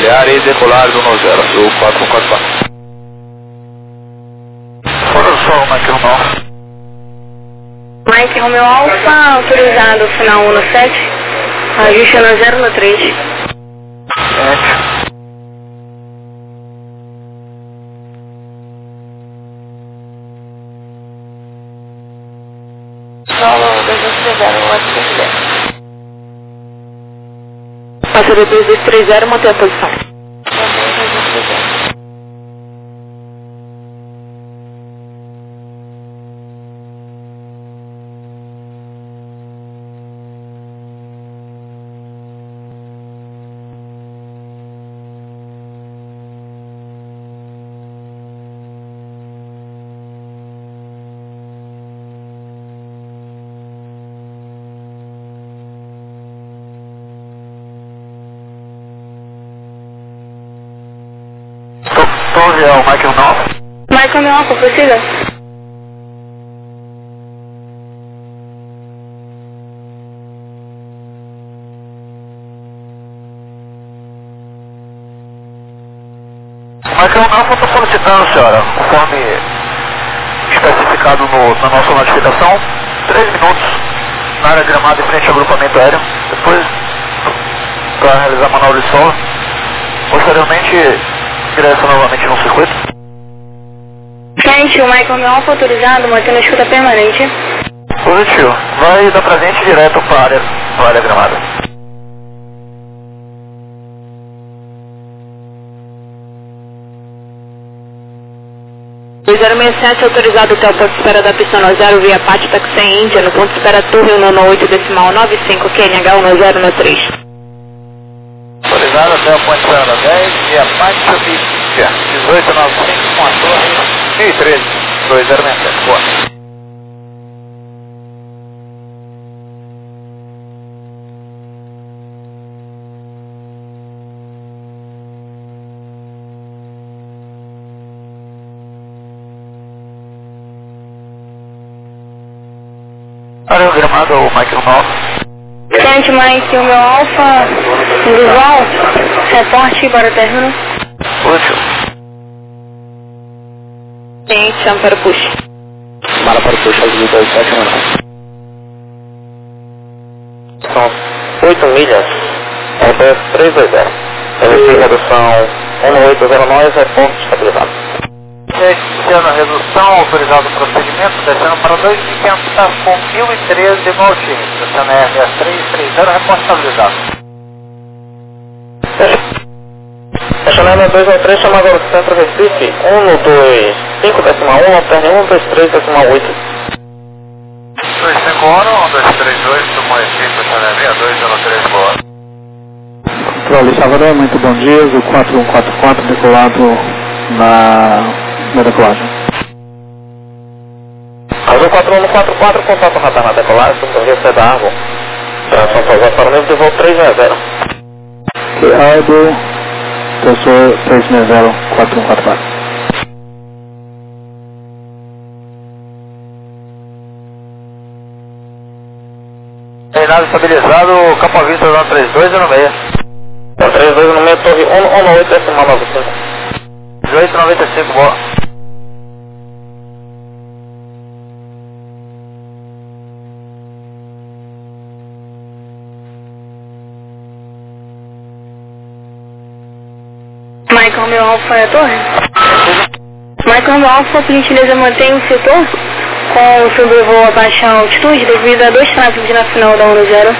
auxiliar e decolar do 90, do 4144. Fora do sol, Mike Romeo. Mike Romeo Alfa, autorizado, final 17, ajuste no 0 no 3. Solo 2230, Passageiro 2230, mantém a posição. Torre é o Mike Romeo. Mike Romeo Alfa, prossiga. Mike Romeo, eu estou solicitando, senhora, conforme especificado na nossa notificação, 3 minutos na área gramada em frente ao agrupamento aéreo, depois para realizar a manobra de solo, posteriormente ingressa novamente no circuito. Gente, o Mike Romeo Alfa autorizado, mantendo a escuta permanente. Positivo, vai da presente direto para a área gramada. 2067, autorizado até o ponto de espera da pista 0 via Pátio Taxi Índia, no ponto de espera Torre 198.95, QNH 1093. Autorizado até o ponto de espera da 10 via Pátio Índia, 1895 com a torre 1013, 2067, boa. Área gramada, o Mike Romeo. Gente, Mike Romeo Alfa, visual, reporte para o término. Positivo. Gente, chama para o push. Mala para o push, às 27 minutos. São 8 milhas, RPS 320. MT redução 1809, é ponto estabilizado. Iniciando a redução, autorizado o procedimento, descendo para 2.500 com 1.013 no altímetro. Descendo a RPS 330, reporte estabilizado. Estacionamento 2 ao 3, chama agora o centro Recife, 125.1, alterne 123.8. 251, 1232, sumo Recife, estacionamento 203, boa. Controle Salvador, muito bom dia, o 4144 decolado na decolagem. Azul 4144, contato radar na decolagem, supervia da Argo. Tração pausada para o nível de voo 360. Argo, professor 360, 4144. Treinado estabilizado, campo à vista da 32 e no meio. 32 no meio, torre 198.95. 1895, boa. Mike Romeo Alfa é a torre? Mike Romeo Alfa, por gentileza, mantém o setor com o sobrevoo a baixa altitude devido a 2 tráfegos na final da 10.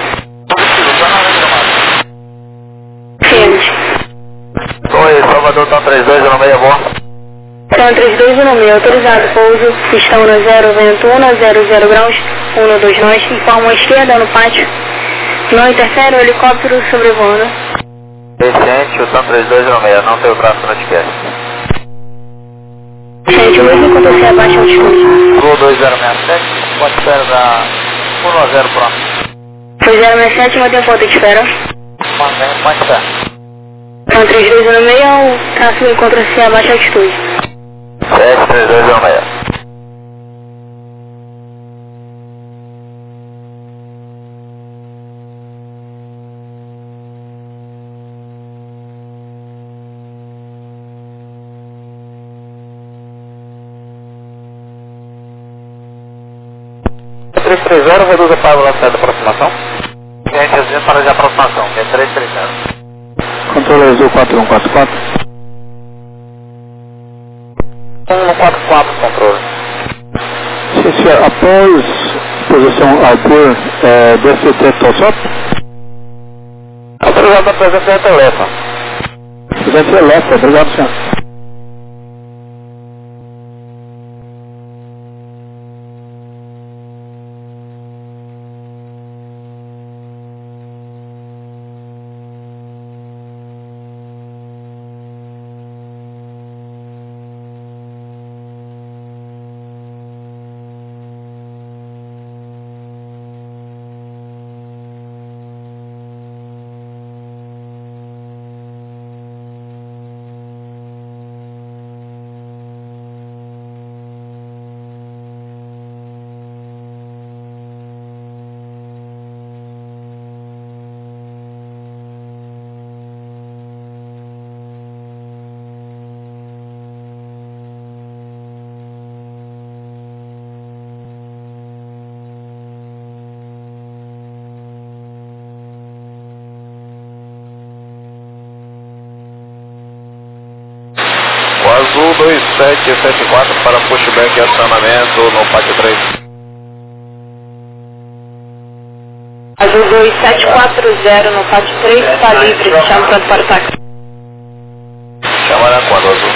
Firme. Oi, Salvador, tá 32 e no meio, boa. Então, 32 no meio, autorizado, pouso, pistão no 0, vento 1, 00 graus, 1, 2 nós, informa a esquerda no pátio, não interfere o helicóptero sobrevoando. Recente, o TAM 32 e no meio, não tem o braço no etiquete. Gente, o mesmo enquanto você abaixa a altitude. Gol 2067, pode espera da 1-0 próximo. Foi 067, mantém ponto de espera. Mantém, pode espera. Então, 32 no meio, o tráfego encontra-se a baixa altitude. 732 e no meio. 330, reduza para a velocidade de aproximação. Gente, para de aproximação, que é 330. Controle Azul 4144. 144, controle. Se após posição Alpur, DCT Tossop. Autorizado da presença de telefone. Presença elétrica, obrigado, senhor. Azul 2774 para pushback e acionamento no pátio 3. Azul 2740 no pátio 3, está livre, chama pronto para o táxi. Chamará quando, Azul?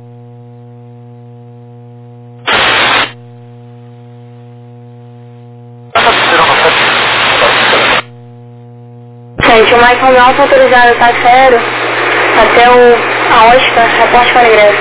Gente, o Michael Alfa autorizado táxi aéreo até a Oscar, reporte para a igreja.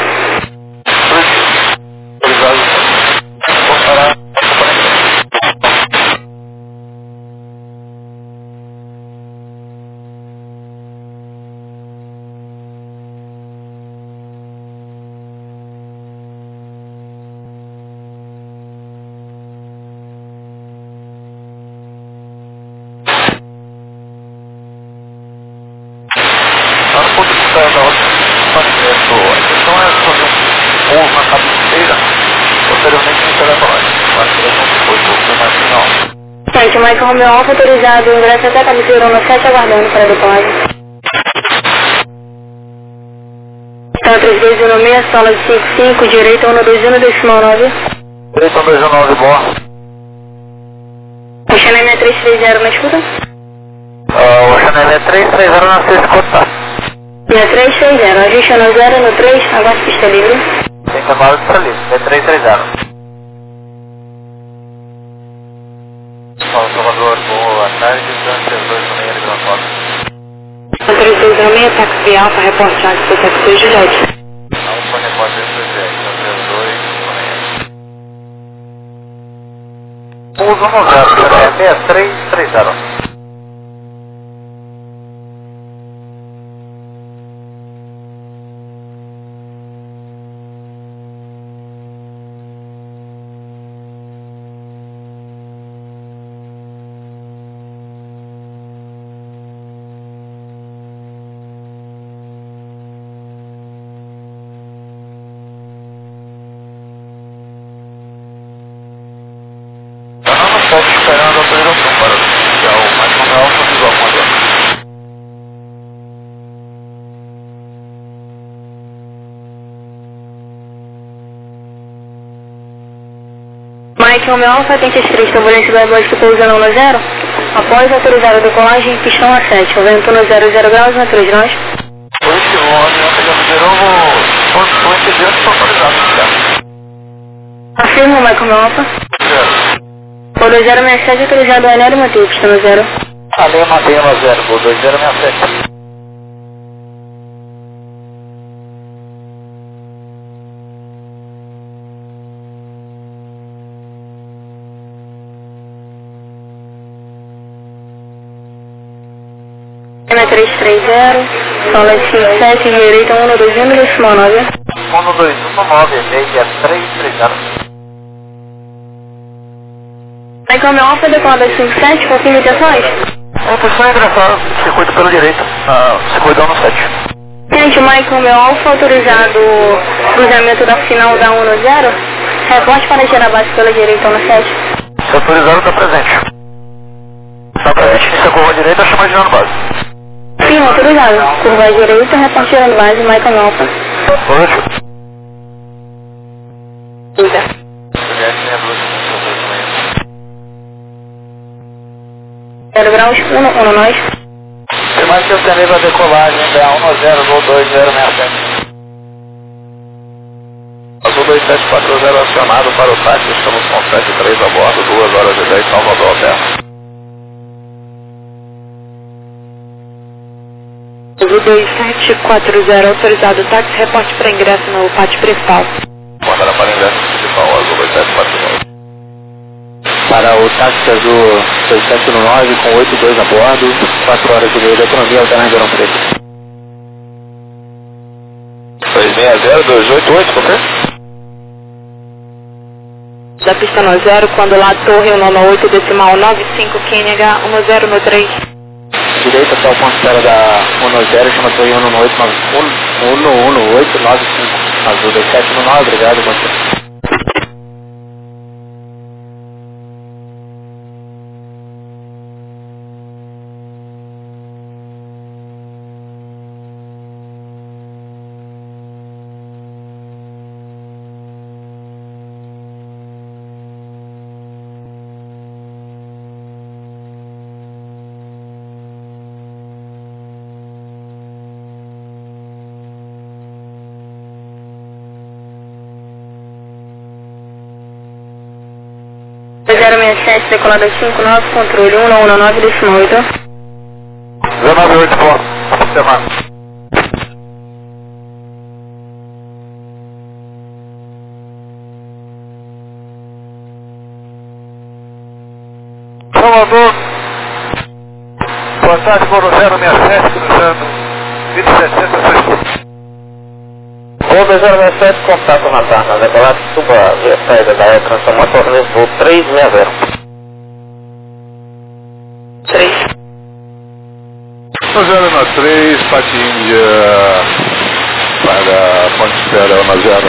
Gente, o Michael Romeo Alfa autorizado, ingresso até a cabeceira no 7, aguardando para a decolagem. Então, 3216, sala de 55, direita 121, decimal 9. Direita 119, boa. O Chanel 6330 na escuta? O Chanel 330 na sexta escuta. 6330, ajuste no 0 no 3, aguarde pista livre. Tem cavalo de livre, 330. Salvador, boa tarde, Dante 2 de Gran Foto. 3216, táxi Alfa, reportagem para o táxi Juliette. Alfa, repórter Juliette, Dante 2, uso no 0, 6330. Estou esperando a autorização para o mais manual visual modelo. Mike Romeo Alfa 83, turbulência do Airbus que pousa no 0. Após autorizar a decolagem, pistão a 7, vento no 00 graus na 3 nós. Hoje o avião pegando de novo, foi diante para autorizado. Afirma o Mike Romeo Alfa. Por 2067 autorizado o Enélio Mateus, pistão no 0. Ali eu matei no 0, por 2067. M330, sola 57, direita 121, decimal 9. 1219, meia 330. Aí como é Alfa decolada 57, confirma intenções? A posição é engraçada, circuito pela direita, circuito no 7. Gente, o Michael Alfa autorizado cruzamento da final da 1 no 0. Reporte para gerar base pela direita no 7. Autorizado está presente. Está presente, inicia a curva direita, chama girando base. Sim, autorizado. Curva direita, repórter girando base, Michael Alpha. Positivo. Usa. Zero graus, 119. Tem mais que eu tenho a decolagem, BA10, voo 2067. Azul 2740 acionado para o táxi, estamos com 73 a bordo, 2 horas e 10, Salvador Alberto. Azul 2740 autorizado táxi, reporte para ingresso no pátio principal. Mandar para ingresso principal, Azul 2740. Para o táxi azul 2719 com 82 a bordo, 4 horas e meia de autonomia, Alberto Verão Preto. 260-288, confere? Da pista no 0, quando lá torre, o nono 8, decimal 95, QNH 10 no 3. Direita até o ponto de espera da 110, chama torre 11895, azul 2719, obrigado, você. Zero 67, decolada 59, controle 119, decimal 8. 198 pontos, semana. Salvador, boa tarde, voo 067, cruzando 1760. Voo 067, contato na Tarna, decolado, suba via saída da Air Transformator, voo 360. 3. 093, Pati Índia, para Ponte Espera, 10,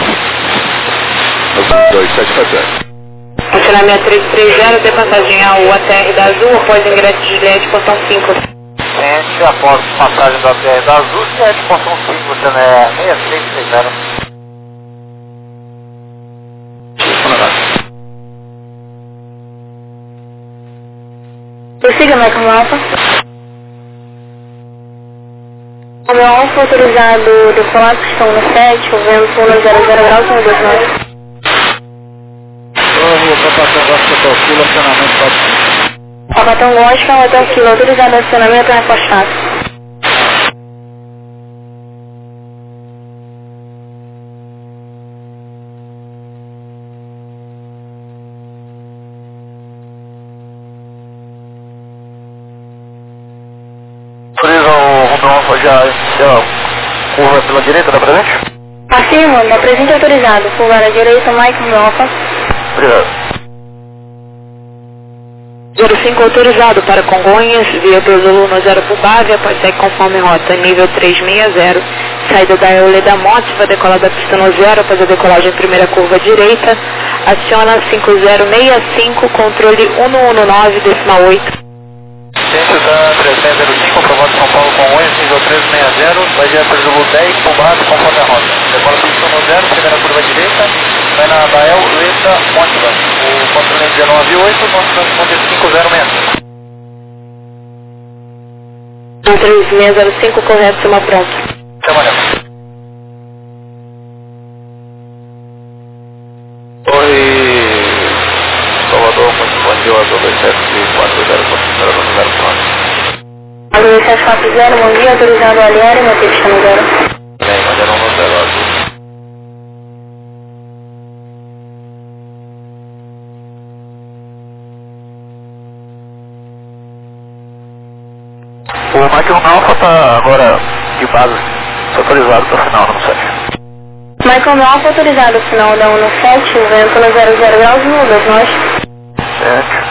277. Funcionamento 330, de passagem ao ATR da Azul, após ingresso de Juliette, portão 5. Gente, após passagem da BR da Azul, Juliette, portão 5, você não é 6360. Prossiga, Michael Alpha. O meu Alpha autorizado decolado, estão no 7, o vento 100 graus, 129. Capatão Vasco calcula acionamento para Capatão Lógica, hotel Kilo, autorizado acionamento reforçado. Autoriza o Romeu já curva pela direita, dá presente? Afirmo, da presente autorizado, curva à direita, Michael Alpha. Obrigado. 05 autorizado para Congonhas, via Zulu no 0 Pubávia, após sair conforme rota, nível 360, saída da Eule da Mótiva, decolar da pista no 0, após a decolagem primeira curva direita, aciona 5065, controle 119, decimal 8. Ciência da 3605, aprovado São Paulo Congonhas, nível 1360, vai direto Zulu 10, Pubávia, conforme a rota. Decola pista no 0, primeira curva direita, vai na Bael, Lueta, Mótiva. O controle é 198, nosso transporte é 5065. 3605, correto, cima pronto. Até amanhã. Oi, Salvador, muito bom dia, Azul 2740, considerado no 0 pronto. Azul 2740, bom dia, autorizado aliar e manter pista no 0. Bem, mas era no 0, Azul. O Michael Alpha está agora de base, autorizado para o final, não sei. Michael Alpha autorizado, final da 17, o vento no 00 graus, 129 nós. Certo.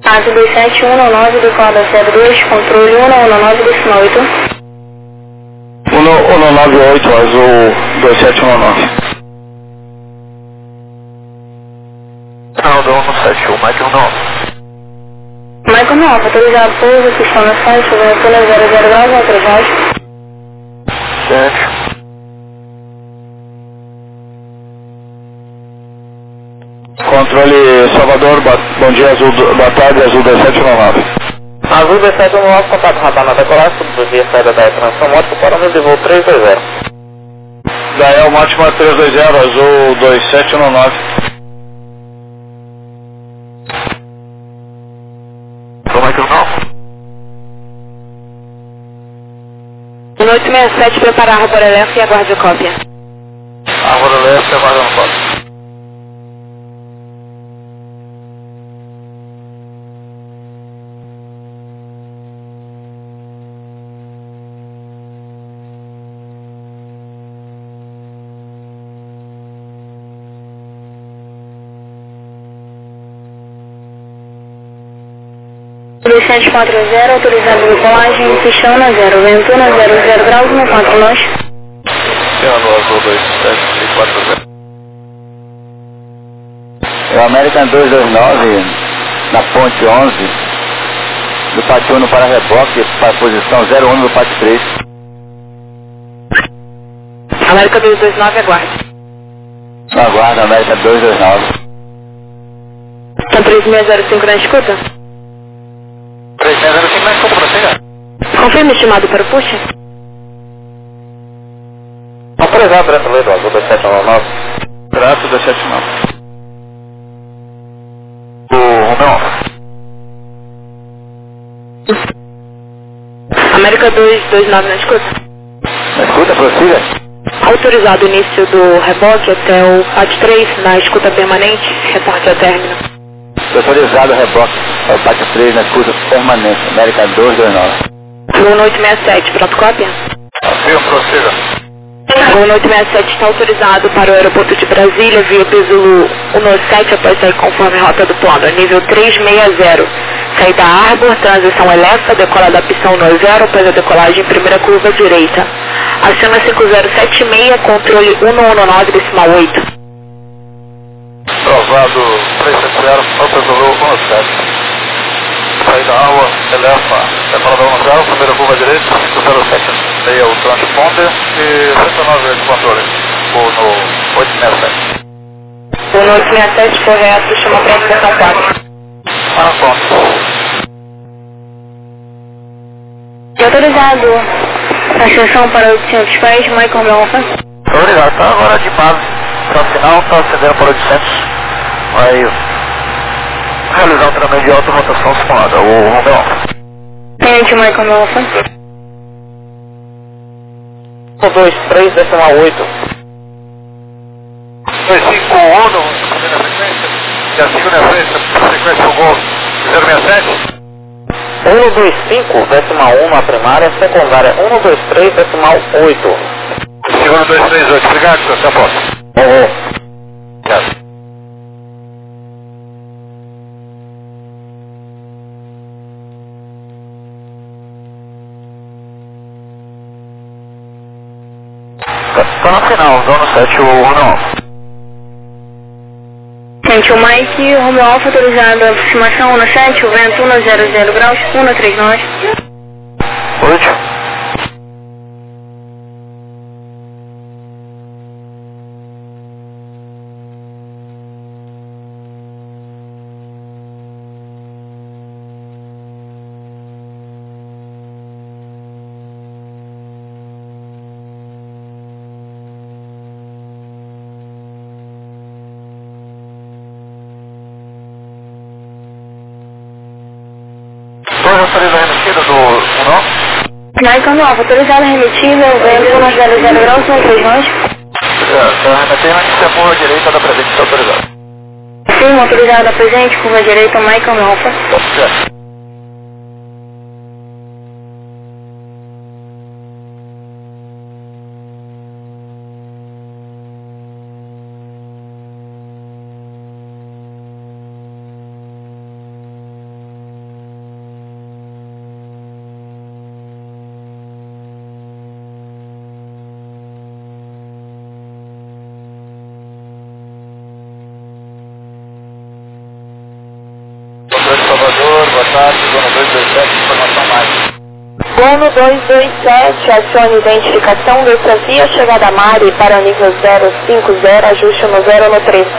Asa 27119, decolada 02, controle 119,8. 198, azul 2719. Não, do 171, Michael 9. Michael 9, autorizado pouso, pistão na site, ventura 00 graus, autorizado. Certo. Controle Salvador, bom dia, azul, boa tarde, azul 2719. Azul 2719, contato radar na decolagem, substituir a saída da transição mótica para o nível de voo 320. Dael Mátima 320, azul 2719. Do Michael 9. 1867, preparar a Arbor Elétrica e aguarde a cópia. Árvore Leste, aguardando cópia. .240, autorizado decolagem, pistão na 0, ventura 00 graus, 14 nós. Piano azul 2740. É o American 229, na ponte 11, do pátio 1 para reboque, para a posição 01 do pátio 3. América 229, aguarde. Aguarda, América 229. Então 3605 na escuta. 3605, mais como para chegar? Confirme estimado para o push. Autorizado, direto do azul 2719. Trato 279. O Romeu. América 229 na escuta. Na escuta, prossiga. Autorizado o início do reboque até o PAT 3 na escuta permanente, reporte ao término. Autorizado reboque, é o pátio 3 na escuta permanente, América 229. 1867, pronto cópia? Afirmo, prossiga. 1867 está autorizado para o aeroporto de Brasília via Peso 197 após sair conforme rota do plano, nível 360. Saída Arbor, transição Elefa, decola da pistão 90 após a decolagem primeira curva direita. Acima 5076, controle 1119,8. Provado 370, Peso 17. Saída água, Elefa, decolador 10, primeira curva direita, 507 o transponder e 109 de controle, ou no 867. O 867 correto, chama para a estação 4. Ah, pronto. E autorizado ascensão para 800 pés, Michael Melfa. Obrigado, tá agora de base, para o final, está acendendo para 800, vai realizar um treinamento de alta rotação simulada, o Romeu. Tenente Michael Melfa. 123,8. 251, primeira frequência, e a segunda frequência do gol 067. 125,1 na primária, secundária 123,8. Segunda 238, obrigado, senhor, até a próxima. Obrigado. Tá no final, zona 7, o Romeu. Tenente o Mike, Romeo Alfa, autorizado aproximação 17, o vento 100 graus, 13 nós. 8. Dois autorizado a remetida do Romeu. Michael Melfa, autorizado remetida, o vento 100 graus, 13 nós. Está remetendo aqui se a curva direita da presente está autorizada. Sim, autorizado a presente, curva direita, Michael Melfa. Certo. Start, zona 227, informação mais. Dono 227, acione identificação, desafio, chegada Mari para o nível 050, ajuste no 0 no 3.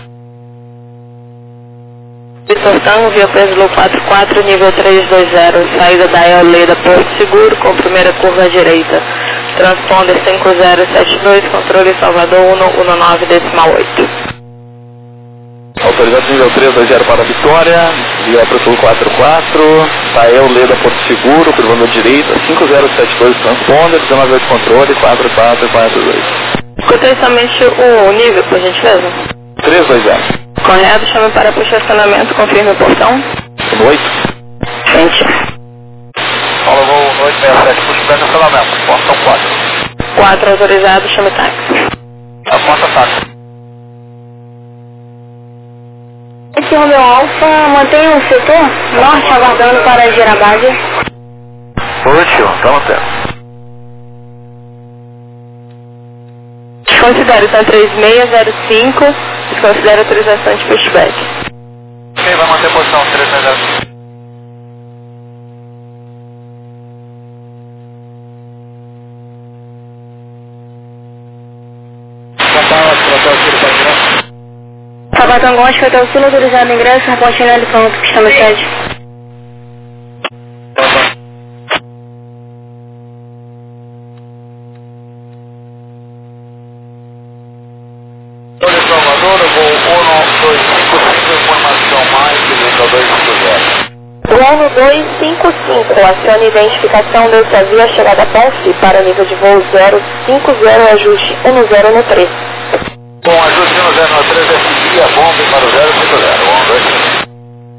Vitor Tango, via Preslou 44, nível 320, saída da Eoleda Porto Seguro, com primeira curva à direita. Transponder 5072, controle Salvador 119,8. Autorizado nível 320 para a Vitória, via Preslou 44, da Eoleda Porto Seguro, curvando à direita, 5072, transponder, 198 controle, 4442. Escutei somente o nível, por gentileza. 320. Correto, chame para estacionamento, confirme o portão. Noite. Frente. Paulo Gol 867, puxa para cancelamento, portão 4. 4 autorizado, chame táxi. Aponta táxi. Esse Romeo Alfa mantém o setor norte aguardando para a Girabade. Positivo, tá mantendo. Desconsidere, tá 3605, desconsidere autorização de pushback. Ok, vai manter posição 360. Sabatão Gótico até o sul, autorizado ingresso, reporte Nelly pronto, pista no 7. Salvador, voo 1255, informação mais, nível 250. Dono 255, acione identificação, desafio, chegada Ponce para nível de voo 050, ajuste 10 no 3. Bom, ajuste no 0 no 3, FI, a bomba para o 050, 125.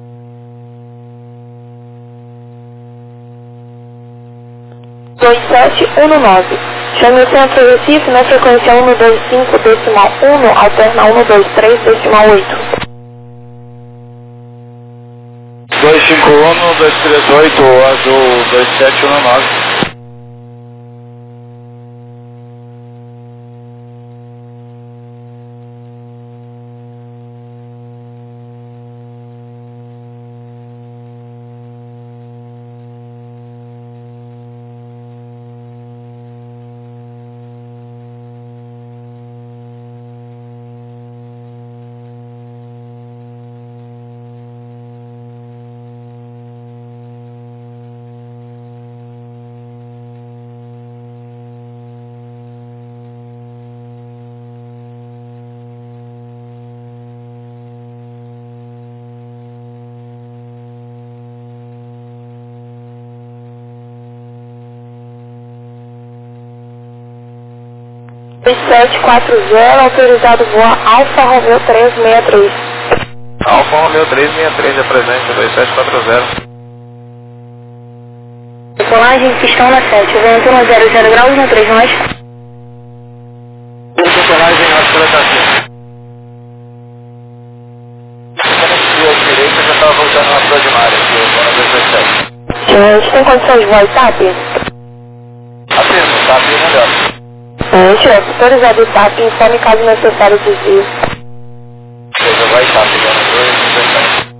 2719. Chame o centro Recife na frequência 125 decimal 1, alterna 123 decimal 8. 251, 238, azul 2719. Dois 740, autorizado voar Alfa Romeo 363. Alfa Romeo 363 é presente, 2740. Decolagem, pistão na 7, vento no 00 graus no 3 nós. Decolagem, aceleração. Como se direita, já estava voltando na sua de Mário, aqui, o 227. Gente, tem condições de voar TAP? Afirmo, tá bem melhor. Gente, autorizado TAP, informe caso necessário desvio. Você vai estar pegando 227.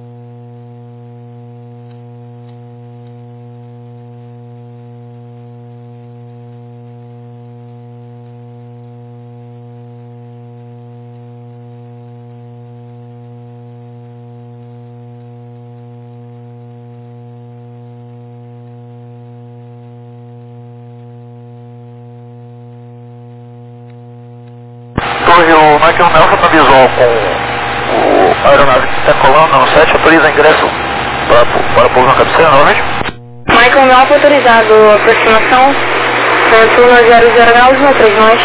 O Michael Nelson na visual com a aeronave que está colando no 7, autoriza ingresso para pouso na cabeceira novamente. Michael Melfa autorizado, aproximação, vento no 00 graus no 3 nós.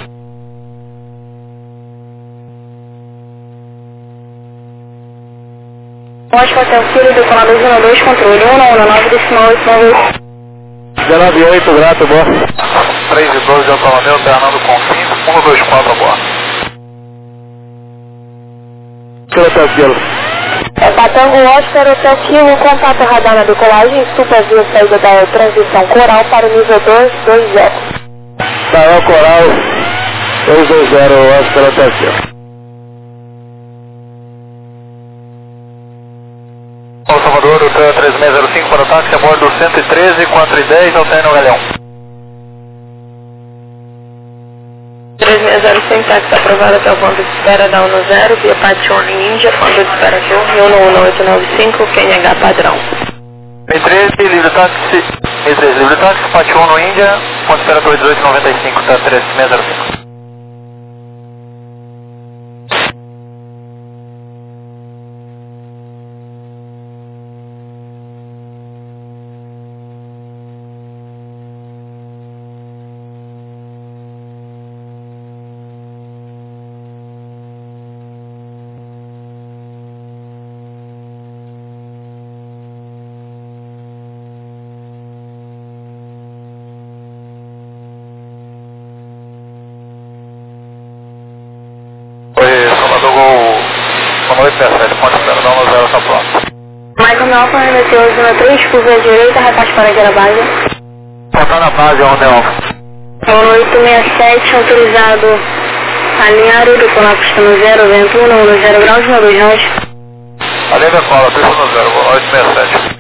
Ótimo, até o filho, decolador 2, controle 119 decimal 898. 098, grato, boa. 3 e 12 de Alfa Romeo, Fernando Confins, 124 a bordo. Batango Oscar, Hotel Kilo, contato radar na decolagem, supervia saída da transição coral para o nível 220. Tael Coral 220, Oscar Hotel Kilo. Salvador Salvador, o 3605 para o táxi a bordo 113, 410, alterna o Galeão. 3605, táxi aprovado até o ponto de espera da 10, via Pachone Índia, ponto de espera Torre 11895, QNH padrão. Mi13, livre táxi, Mi13, livre táxi, Pachone Índia, ponto de espera Torre 1895, tá 3605. Mais uma Alfa, remeteu zona 3, curva à direita, repasse para a base. Faltando a base, onde é Alfa? 867, autorizado a linha Arudo, com a pista no 0, vento 1, 10 graus, 1, 2 nós. A linha cola, pista no 0, 867.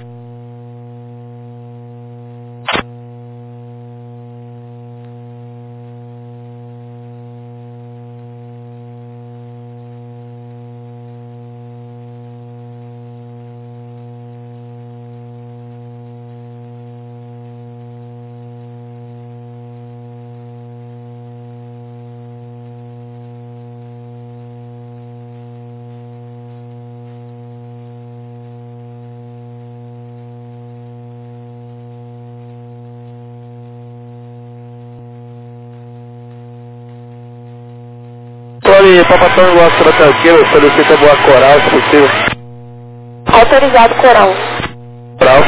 Olha, Papa Tango, Oscar tranquilo, solicita boa coral, se possível. Autorizado coral. Coral.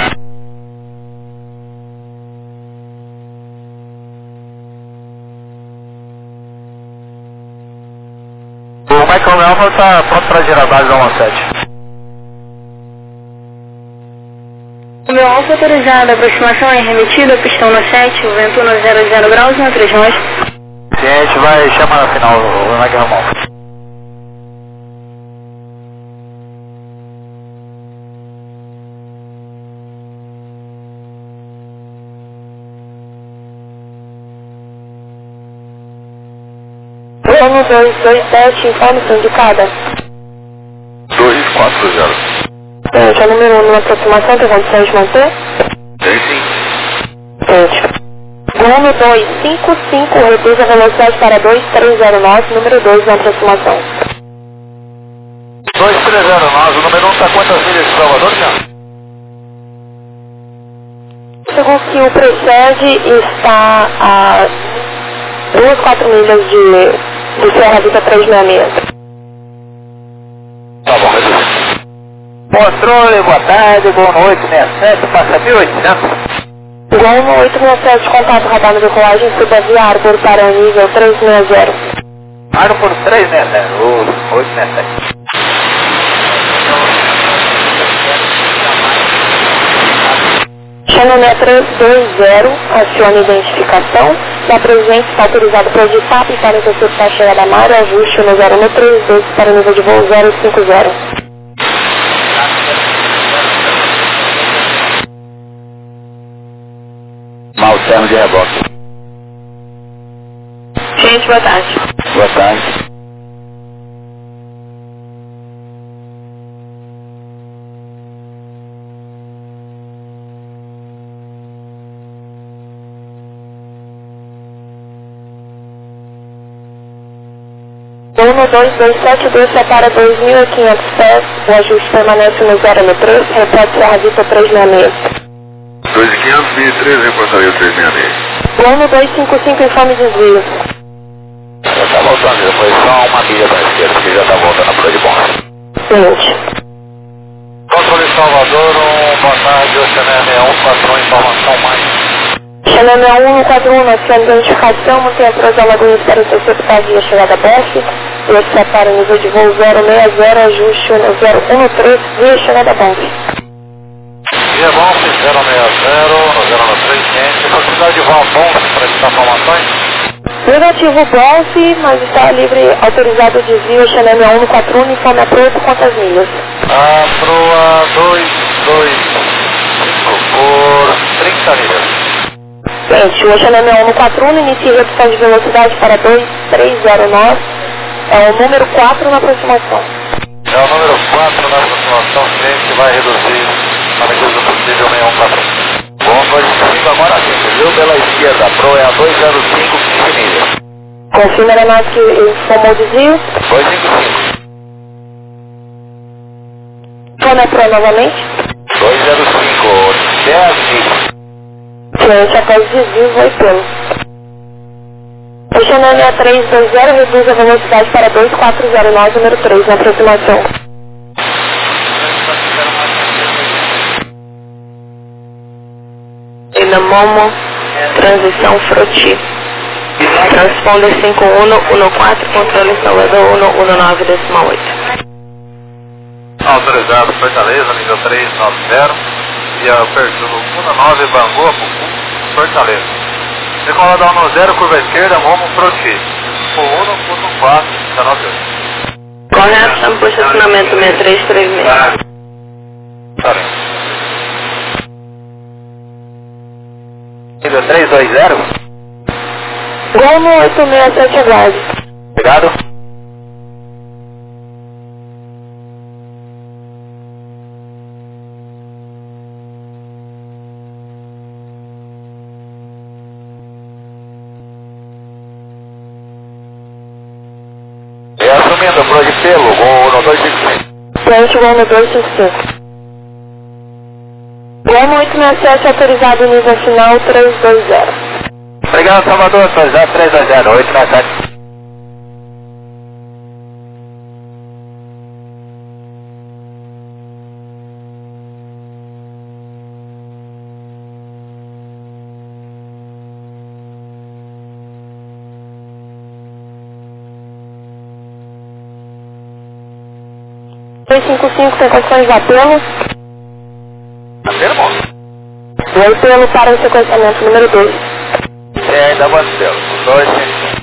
O Michael Alpha está pronto para gerar a base da 17. O meu Alfa autorizado, a aproximação é remetida, pistão no 7, o vento no 00 graus, 1, 3 nós. Sim, a gente vai chamar na final o Michael Alpha. Plano 227, informe indicada. 240. Gente, a número 1 na aproximação, tem condições de manter? Tem sim. Gente. Plano 255, reduz a velocidade para 2309, número 2 na aproximação. 2309, o número 1 está quantas milhas de Salvador, já? Segundo que o precede está a 4 milhas de Serra Vista 366. Tá bom, reduzido. Controle, boa tarde, Gol no 867, passa 1800. Gol no 867, contato radar de colagem, suba via Arbor para nível 360. Arbor 360, 867. Channel 320, acione identificação. Da presidente está autorizado para editar e para executar a chegada mar, ajuste no 01312 para nível de voo 050. Mal termo de reboque. Gente, boa tarde. Boa tarde. No 2272 separa 2.500 pés, o ajuste permanece no 013, repete Serra Vista 366. 2.500, 1013, reportaria 366. Plano 255, informe desvio. Já está voltando, foi só uma milha para a esquerda, que já está voltando a Praia de Bom. Seguinte. Controle Salvador, boa tarde, Oceané 6141, informação mais. Channel 6141, na sua identificação, mantenha a Lagoinhas para interceptar via chegada BF, via que separa o nível de voo 060, ajuste no 013, via chegada BF. Via Bonf 060, no 013, ciente, possibilidade de voo Bonf para editar informações? Negativo Bonf, mas está livre, autorizado o desvio, Channel 6141, informe a proa por quantas milhas? A proa 227. Gente, o Oxanami 141 inicia redução de velocidade para 2309. É o número 4 na aproximação. É o número 4 na aproximação, cliente vai reduzir a medida do possível 6141. Bom, 25 agora sim, viu? Pela esquerda, a Pro é a 205, 15 milhas. Confirma a nós que informou o desvio. 255. Tome a Pro novamente. 205, 10 milhas. Cliente após o desvio, vai pelo. Oxanami 320 reduz a velocidade para 2409, número 3 na aproximação. Na Momo, transição Froti. Transponder 5114, controle Salvador 119,8. Autorizado Fortaleza, nível 390. E a Pertulo 19, Bangu, Fortaleza. Decolador 10, curva esquerda, Momo, Froti. 114, 19. Correto, estamos por estacionamento 6336. Nível 320. Gol no 867 aguarde. Obrigado. E assumindo, Pro de pelo, gol no 255. Cliente gol no 255. Gol no 867 autorizado nível final 320. Obrigado, Salvador, autorizado 320, 897. Tem condições de apelo. Afirmou. E aí pelo para o sequenciamento número 2. Tem ainda Marcelo, 255.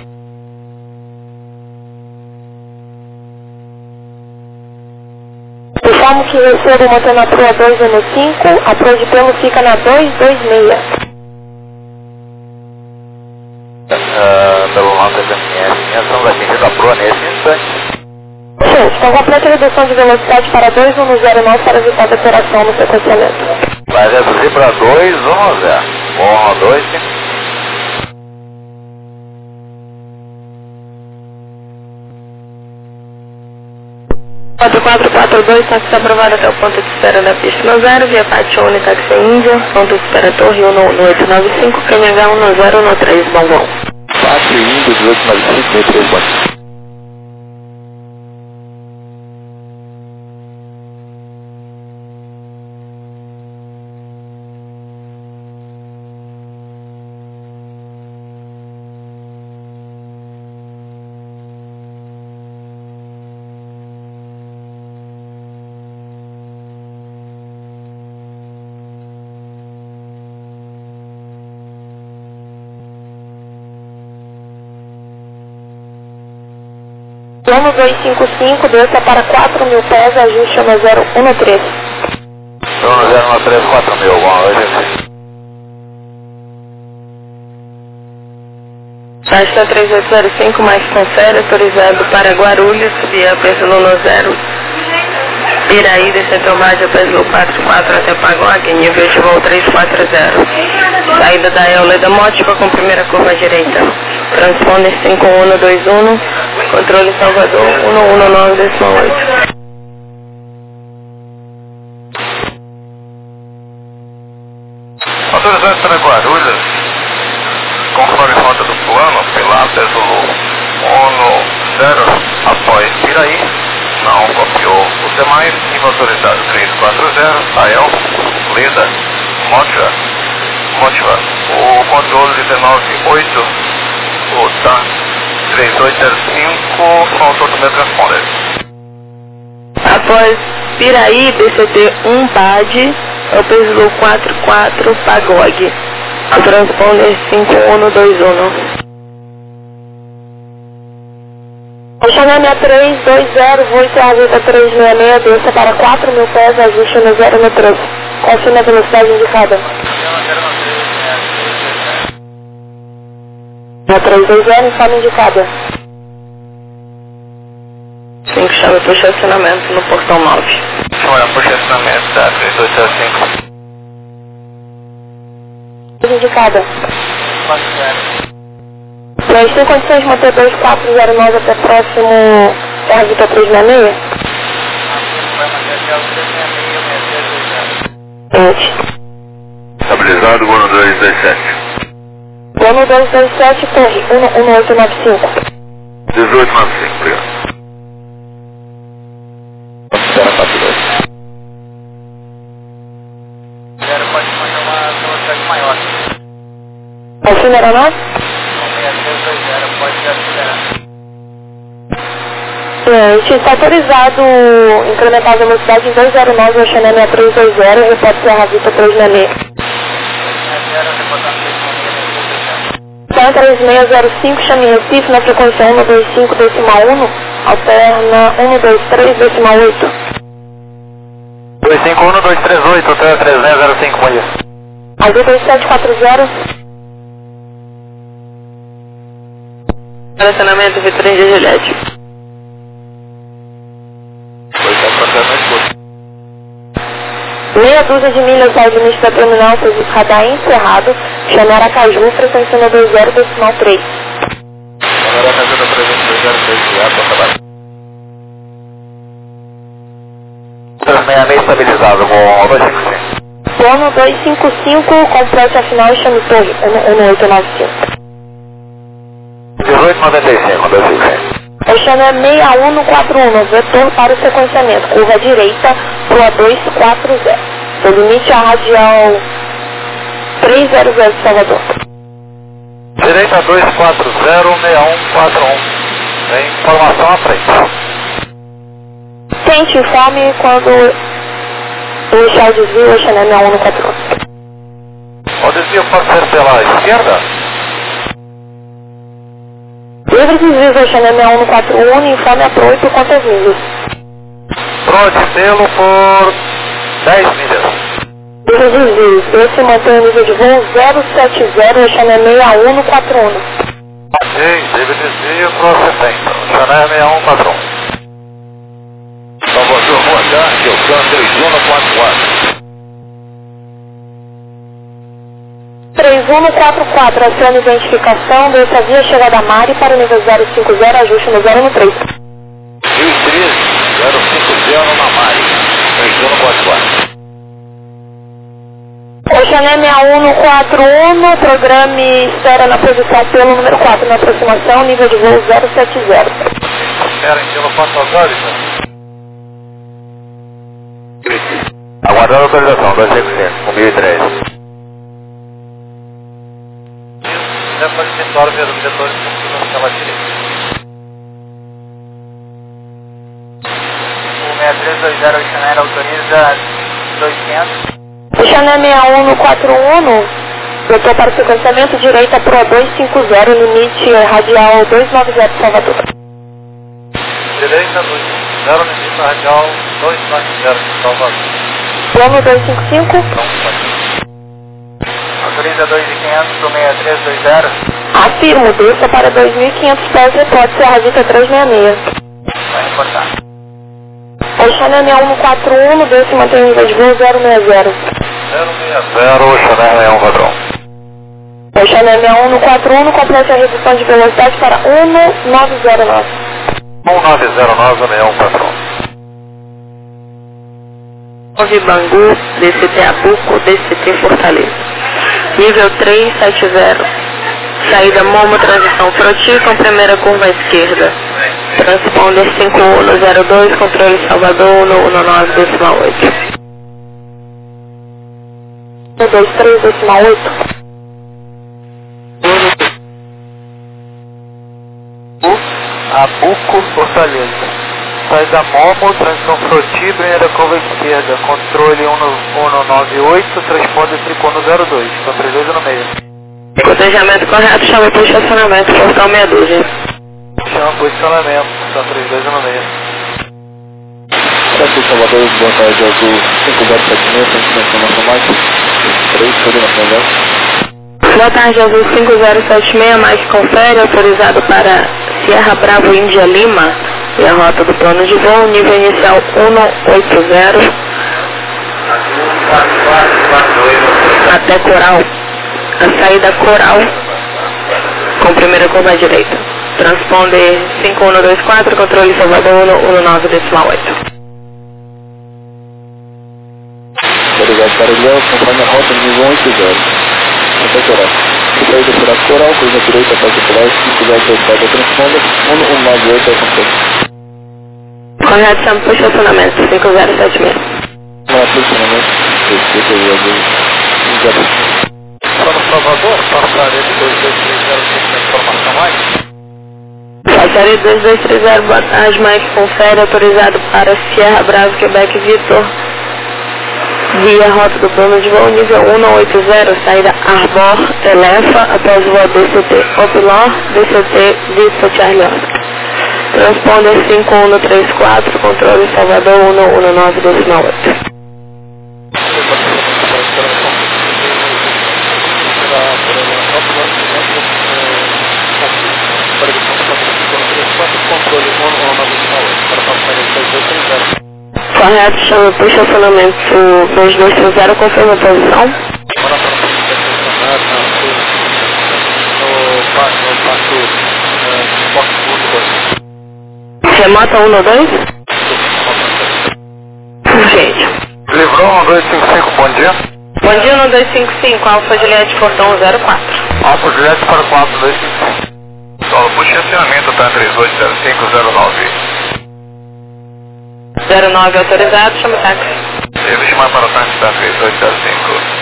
Informo que recebo mantendo a Pro 215, a Pro de pelo fica na 226. Pelo nosso SMS, estamos atingindo a Pro nesse instante. Gente, com completa redução de velocidade para 2109 para evitar deterioração no sequenciamento. Vai reduzir para 210. Bom, 255. 4442, táxi aprovado até o ponto de espera da pista no 0, via Patione, táxi Índia, ponto de espera Torre 1 no 895, KNH 10 no 3, Bombom. Táxi Índia, 1895, 3, Bombom. Plano 255, desça para 4.000 pés, ajuste no 013. Plano 013, 4.000, bom, hoje. Taxa 3805, mais Concera, autorizado para Guarulhos, via Pesulo 0. Piraí, desceu Bádia, Pesulo 44 até Pagogue, nível de voo 340. Saída da Euleda Mótica com primeira curva à direita. Transponder 5121, controle Salvador 119,8. Autorizado para Guarulhos, conforme rota do plano, pela Pesulo 10, após Piraí, não copiou os demais, nível autorizado 340, Ael, Leda, Mótica, o controle 198, o TAN 3805, autor do meu transponder. Após Piraí, DCT 1 PAD, é o Pesulo 44 Pagogue. O transponder 5121. Oxanami 320, voo Intervita 366, desça para 4.000 pés, ajuste no 013. Confirme a velocidade indicada. Na 320, informe indicada. 5 chave para estacionamento no portão 9. Chama para estacionamento da 3205. Indicada. Nós tem condições de manter 2409 até próximo Terra Vita 366? Vai manter até o 366 Estabilizado, Gono 227. Gono 227, torre 1895. 1895, obrigado. Espera 42. Zero pode manter uma velocidade maior. Confirma aeronave? 6320 pode acelerar. A gente está autorizado incrementar a velocidade em 209, o Xané 6320, repórter Serra Vita 366. 3605, chame Recife na frequência 125,1, alterna 123,8. 251-238, até 3605, bom dia. Azul 2740, Estacionamento Vitrine de Juliette. meia dúzia de milhas ao limite da terminal, serviço radar encerrado, Xané Aracaju, frequência 90,3. Aracaju 366 estabilizado com 255. Plano 255, complete a final, chame torre 1895. 1895, 255. O Xané 6141, vetor para o sequenciamento, curva direita, Rua 240. O limite é a radial 300 de Salvador. Direita 240-6141. Tem informação à frente. Tente informe quando iniciar o desvio, o Xané 6141. O desvio pode ser pela esquerda? Livre desvio, o Xané 6141, informe a proa e por quantas milhas. Pode tê-lo por 10 milhas. Livre desvio, esse mantém o nível de voo 070, o Xané 6141. Ok, livre desvio para 70. Xané 6141. Salvador, boa tarde, eu sou 3144. 3144, acione identificação, desça via chegada a Mari para o nível 050, ajuste no 013. Rio 13, 050 na Mari, 3144. O Xané 6141, programe espera na posição pelo número 4, na aproximação, nível de voo 070. Espera em pelo 4 horas. Aguardando a autorização, 255, 1003. Já pode ser claro ver os detores que funcionam naquela direita. O 6320 Xané autoriza 200. O Xané 6141, vetor para o sequenciamento, direita Proa 250, limite radial 290 Salvador. Direita 250, limite radial 290 Salvador. Plano 255. Autoriza 2.500 para o 6320. Afirmo, desça para 2.500 pés, repórter Serra Vita 366. Vai reportar. O Xané 6141, desce e mantém o nível de voo 060. 060, Xané 6141. O Xané 6141, complete a redução de velocidade para 1909. 1909, 6141. Nove Bangu, DCT Abuco, DCT Fortaleza. Nível 370. Saída Momo, transição Froti, com primeira curva à esquerda. Transponder 5102, controle Salvador, no 19,8. 123,8. Abuco, Fortaleza. Saída Momo, transição Froti, primeira curva esquerda, controle 198, transponder tricono 02, com 32 no meio. Cotejamento correto, chama para o estacionamento, portão meia dúzia. Chama posicionamento, são 32 no meio. Aqui Salvador, boa tarde, Azul 5076, tem informação mais? 3, coordenação 10. Boa tarde, Azul 5076, Mike confere, autorizado para Sierra Bravo Índia Lima e a rota do plano de voo, nível inicial 180, até Coral, a saída Coral, com primeira curva à direita. Transponder 5124, controle Salvador 119,8. Obrigado, Parilhão, acompanha a rota nível 180. Até Coral. Saída por Coral, curva direita, parte Coral, 5024, transponder 1198 ao controle. Correto, chama para o estacionamento 5076. Para posicionamento, respeito aí, Azul. Para o Salvador, passaria de 2230, tem informação mais? Passaria 2230, boa tarde, Mike confere, autorizado para Sierra Bravo, Quebec, Vitor, via rota do plano de voo, nível 180, saída Arbor, Elefa, após voo DCT Opilor, DCT Vista Charlie Oscar. Transponder 5134, controle Salvador 119,8. Correto, chama para o estacionamento 2230, confirma a posição. Remota 112? Urgente. Livrou 1255, bom dia. Bom dia, 1255, Alfa Juliette Portão 04. Alfa Juliette para 4255. Solo, puxa acionamento para 380509. 09 autorizado, chama o táxi. Ele chamar para o táxi para 3805.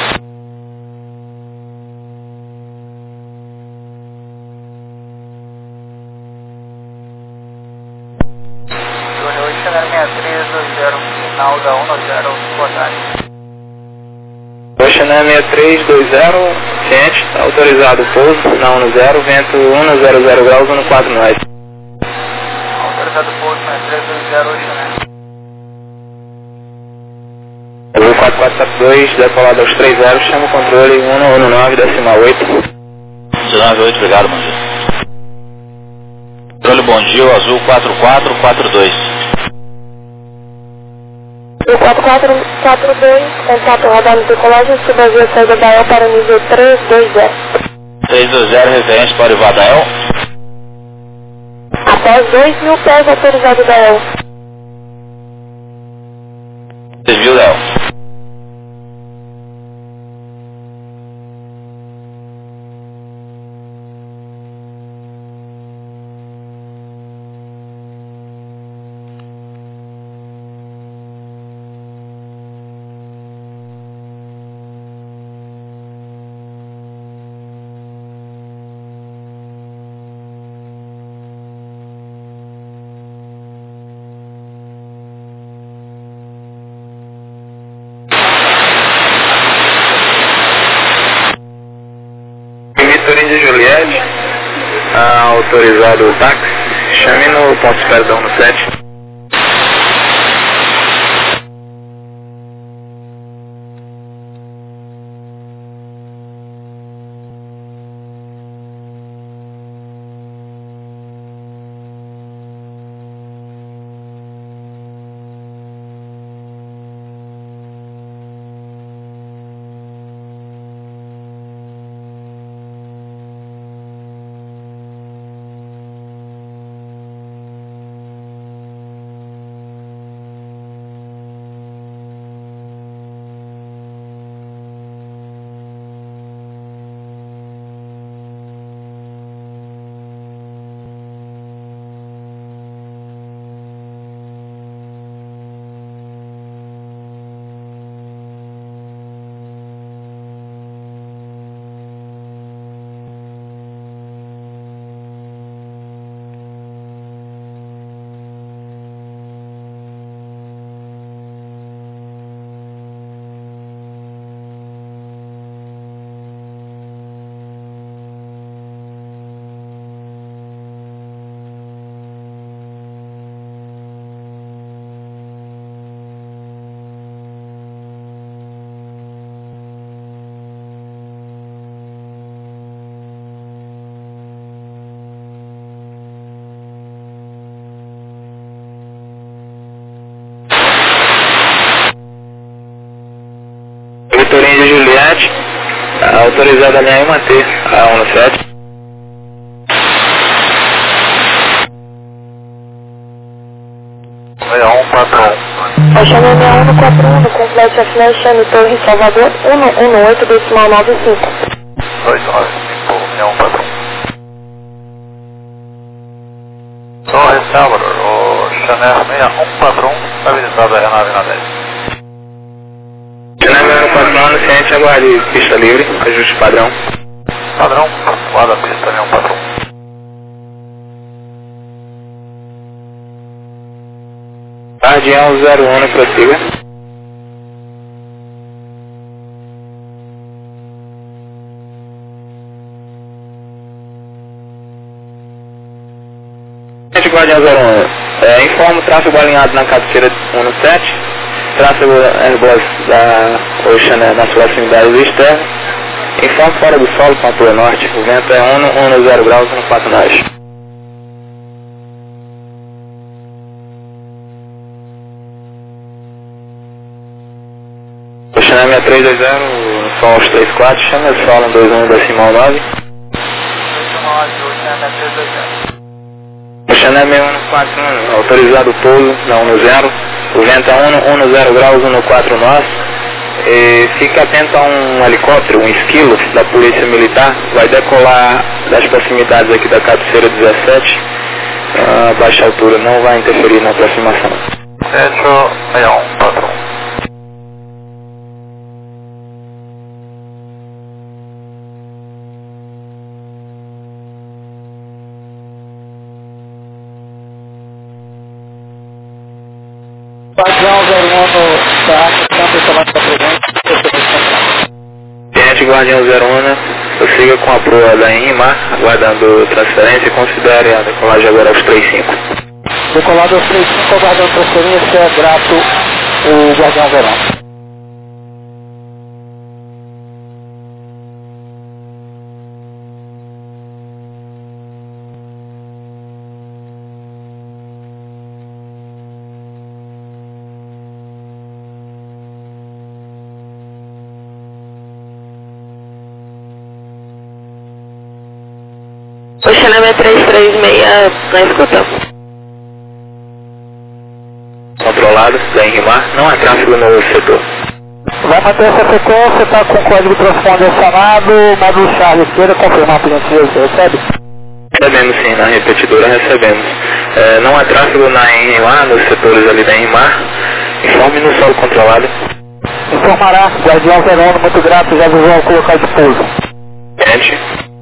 Final da 10, boa tarde. Oceanar 6320, ciente, autorizado pouso na 10, vento 100 graus, 14 nós. Autorizado pouso na 6320, Oceanar. Azul 4442, decolado aos 30, chama o controle 119,8. 198, obrigado, bom dia. Controle bom dia, Azul 4442. O 4442, contato rodado de decolagem, subavia saída da El para nível 320. 320, referente para o Ivadael. Após 2.000 pés autorizado da El. Desvio Léo. Vitor de Juliette, autorizado o táxi, chame no ponto de perdão no 7. Vitorinha de Juliette, autorizado a linha e manter a 17. Baixando 6141 no complexo FNS no Torre Salvador 118 decimal 95. 295, 6141. Torre Salvador, o Chanel 6141, habilitado a aeronave na 10. Chanel 6141, ciente, aguarde pista livre, ajuste padrão. Padrão, guarda pista 6141. Guardião 01, prossiga. Guardião 01, informa o tráfego alinhado na cabeceira 17, tráfego Airbus da Ocean nas proximidades externas, informa fora do solo com apoio norte, o vento é 10 graus no 4 nós. Ocean 6320, sol aos 34, chama o solo 21 decimal 9. Ocean 6141, autorizado o pouso na 10, o vento é 10 graus no 4 nós. Fique atento a um helicóptero, um esquilo da Polícia Militar, vai decolar das proximidades aqui da cabeceira 17, a baixa altura, não vai interferir na aproximação. 761, patrão. Padrão 01 da Campo e Tomate da Presente. Cliente Guardião 01, prossiga com a proa da INMAR, aguardando transferência e considere a decolagem agora aos 35. Decolado aos 35, aguardando transferência, grato o Guardião 01. Ocean 336, na escuta. Controlado, da INMAR, não há tráfego no setor. Vai manter essa frequência, está com o código transponder acionado, módulo Charlie, queira confirmar por gentileza, recebe? Recebemos sim, na repetidora recebemos. Não há tráfego na INMAR, nos setores ali da INMAR, informe no solo controlado. Informará, Guardião 01, muito grato, já avisou ao colocar de pouso. Cliente.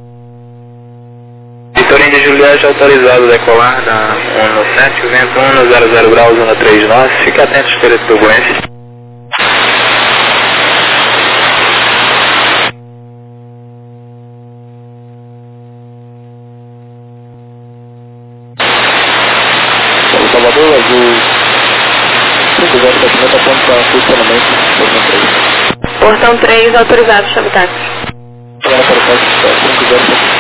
Vitorinha de Juliette, autorizado a decolar da 117, o vento 10 graus, 13 nós, fique atento às períodos de turbulência. Salvador, azul 5070, aponta para funcionamento, Portão 3, autorizado, chave táxi. para o 5070.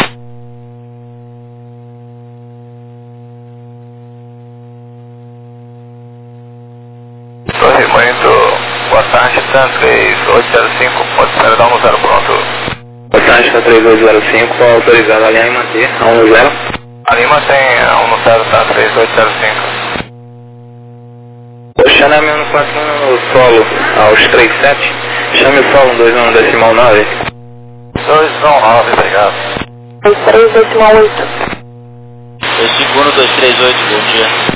Torre, muito boa tarde, TAN 3805, pode esperar dar 10 pronto. Boa tarde, TAN 3805, autorizado a alinhar e manter a 10. Ali mantém 10, TAN 3805. Ocean 6141 no solo aos 37, chame o solo 21 decimal 9. 219, obrigado. 3 decimal 8. 251, 238, bom dia.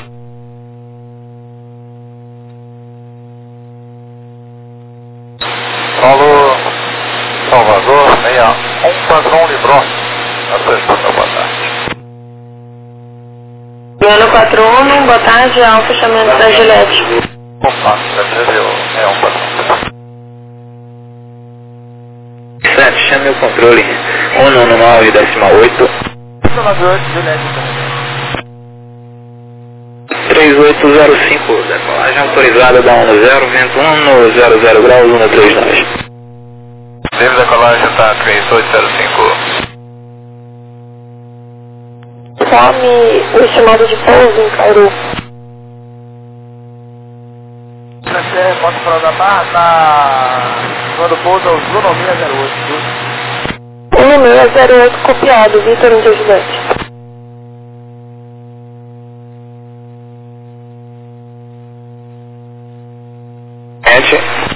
Solo Salvador 61, padrão Libron. A sua esposa, boa tarde. Ano 41, boa tarde, ao fechamento da Juliette. Opa, recebeu, um padrão. 7, chame o controle 199 decimal 8. 3805, decolagem autorizada da 10, vento 10 graus, 13 nós. Livre decolagem tá 3805. Informe o estimado de pouso em Cairu. TR, bota fora da barra, quando pousa o Bruno 608. 1608 copiado, Vitor Índio Gigante. Gente.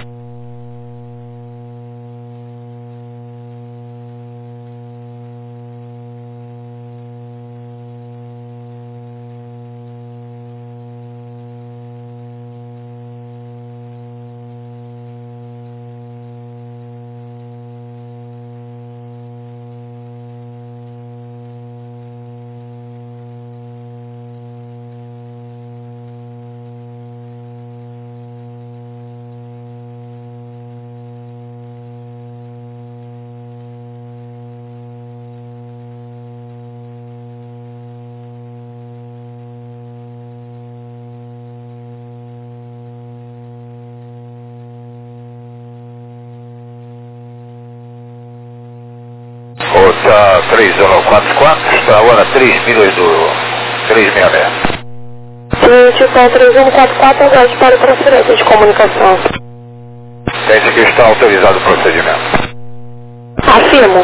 Outra 3144, está agora 3 milhas do 366. Gente, então 3144, aguarde para transferência de comunicação. Tente que está autorizado o procedimento. Afirmo.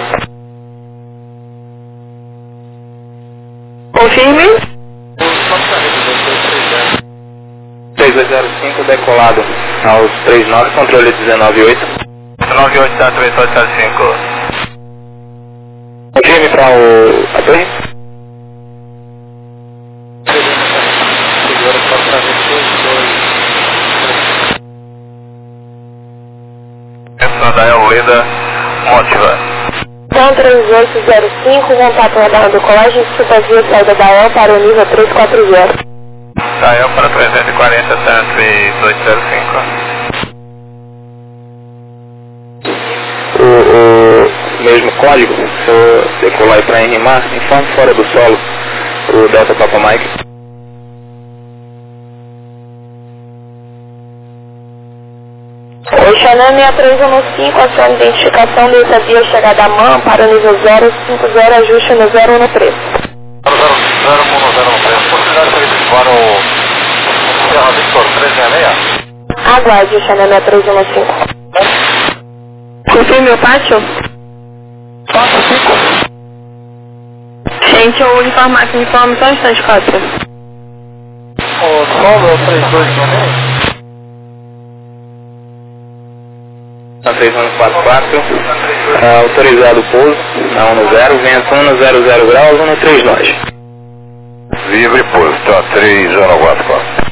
Confirme. 3205 decolado aos 39, controle 198. 98 tá 3875. Confirme para a torre. Essa da Eleda Motiva. Então 3805, contato radar do colégio, supervia saída da El para o nível 340. Da El para 340, 10205. O mesmo código, se eu decolar para NMAR, informe fora do solo o Delta Papa Mike. Oi, Xanã 6315, a sua identificação dessa via chegada à MAN para o nível 050, ajuste no 013. 01013, possibilidade de serviço para o Serra Victor 366? Aguarde, Xanã 6315. Confirme o pátio? Pátio 5. Gente, o uniforme que me informa só um instante, 4. O solo é o 3266? Na 3144, autorizado o pouso, na 10, vento 100 graus, 13 nós. Livre pouso, está 3144.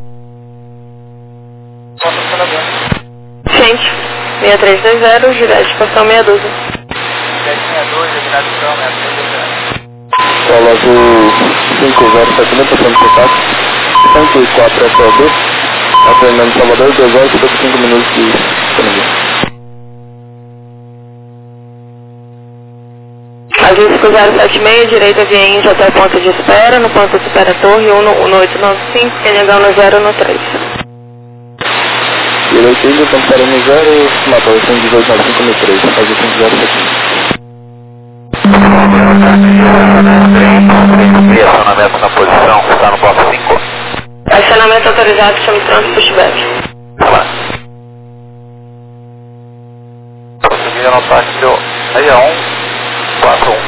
Gente, 6320, Juliette, estação 612. 762, eliminação 6320. Solo azul 5070, passando por contato, 104 FLB, atendendo Salvador, 2 horas e 55 minutos de disponibilidade. Aviso 076, direita via Índia até o ponto de espera, no ponto de espera Torre 1 no 895, Kenegão no 0 no 3. Direita Índia, estamos parando no 0, estimatório 11895 no 3, faz o 5075. Acionamento na posição, está no bloco 5. Acionamento autorizado, chama de trânsito pushback. Seguida no pátio 6141.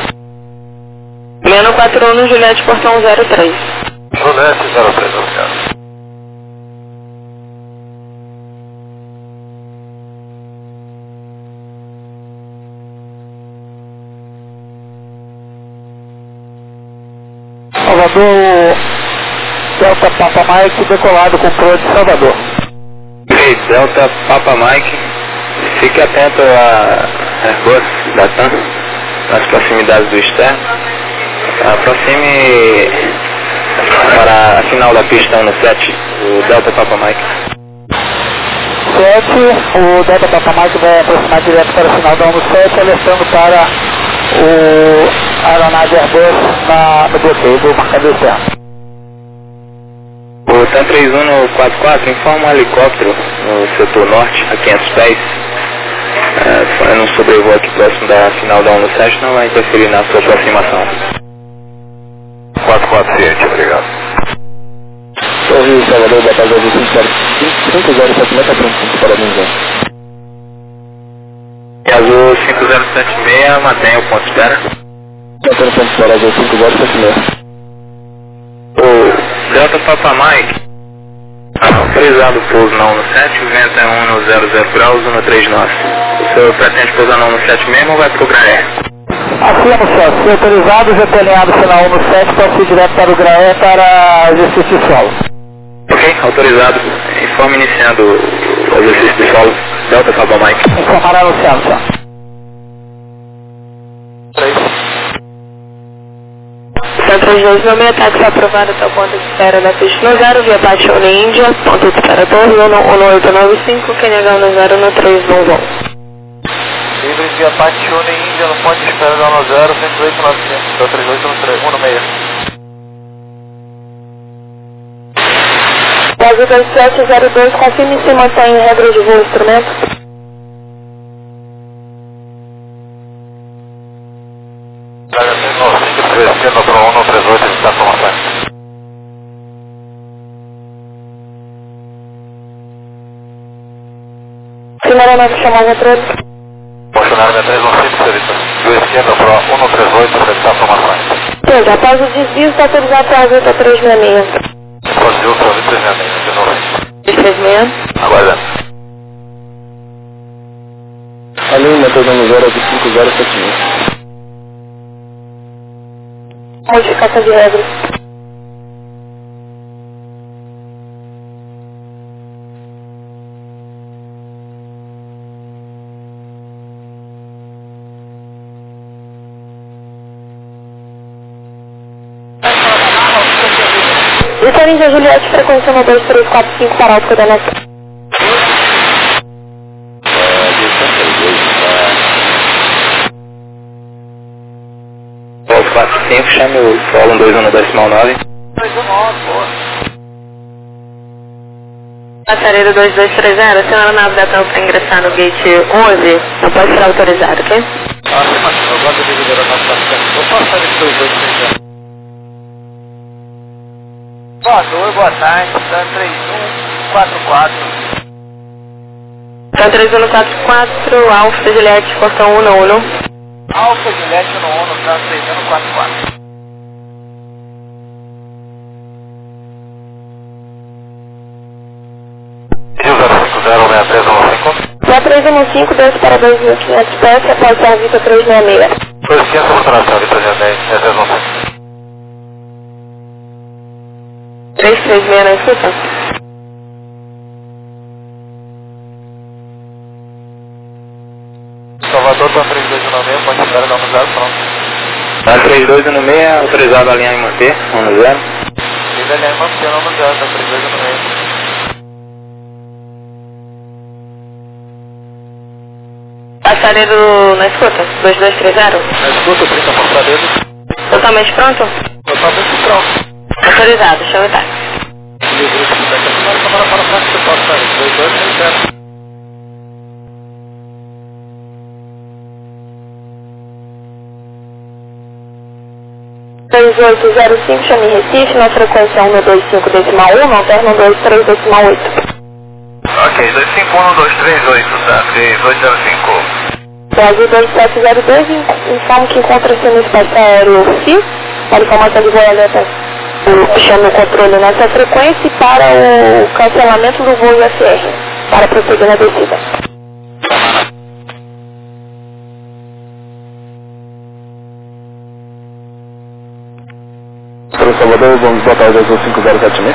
6141 no Juliette, portão 03. Juliette 03, obrigado. Salvador, Delta Papa Mike, decolado com proa de Salvador. Ok, Delta Papa Mike, fique atento a Airbus da TAM, nas proximidades do externo. Aproxime para a final da pista 17, o Delta Papa Mike. 7, o Delta Papa Mike vai aproximar direto para a final da 17, alertando para o aeronave Airbus no bloqueio do marcador externo. O TAM 3144 informa um helicóptero no setor norte, a 500 pés. Fazendo um sobrevoo aqui próximo da final da 17, não vai interferir na sua aproximação. 447, obrigado. Rio Salvador, da casa de 5076, tá pronto, parabéns. Azul 5076, mantém o ponto de espera. Mantém o ponto de espera, Azul 5076. O Delta Papa Mike, autorizado o pouso na 17, o vento é 1 graus, 139. O senhor pretende pousar na 17 mesmo ou vai pro Graé? Afirmo, chefe. Se autorizado, já tem alinhado sinal 17, posso ir direto para o Graé para exercício de solo. Ok, autorizado. Informe iniciando o exercício de solo. Delta Papa Mike. Informará anunciado, chefe. 732, meu ataque foi aprovado até o ponto de espera da pista no 0, via Paixone Índia, ponto de espera Torre 11895, QNH 101311. Livre via Paixone Índia, no ponto de espera da 10, 10895, da 3816. Brasil 2702, confirme se mantém regra de voo instrumento. Descendo para 138, ele está tomando. Primeira nave chamada controle. Funcionário 6315, serviço. Descendo para 138, ele está tomando. Pois, após o desvio, está autorizado para a Ruta 366. Pode ir para a 366, de novo. 366. Aguardando. Ali, metodando 0 de 5076. Modificação de regras. Vitória Juliette, frequência 12345 para Alto da Nossa. 45, chame o solo 121.9. 219, pô. Passareiro 2230, a senhora nave da TAM para ingressar no gate 11, não pode ser autorizado, ok? Eu gosto de liberar nosso bastante. Vou passar esse 2230. Boa tarde, TAM 3144. TAM 3144, Alfa Juliette, portão 111. Alfa Juliette no 1, TAM 3144. Já 315, 2 para 2.500 pés, após a Vita 366. 200, restauração, Vita 366. 336 na escuta? Salvador, TAM 3216, pode chegar a dar um 0, pronto. Tá 3216, autorizado a alinhar e manter, 1 0. Liga ali, manter o 0, TAM 3216. Passareiro na escuta, 2230. Na escuta, 30 passareiros. Totalmente pronto? Totalmente pronto. Autorizado, chame o táxi. Livre, para frente, você pode sair. 2260. chame Recife, na frequência 125.1, não terno 23.8. Ok, 251-1238, tá? 3805. Brasil 2702, informo que encontra-se no espaço aéreo FI, para informação de voo alerta. Chama o controle nessa frequência e para o cancelamento do voo IFR, para prosseguir na descida. Para Salvador, vamos botar o Azul 5076.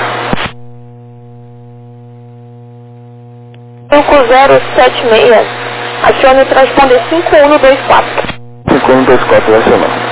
5076. Acione o transponder 5124. 5124, vai ser não.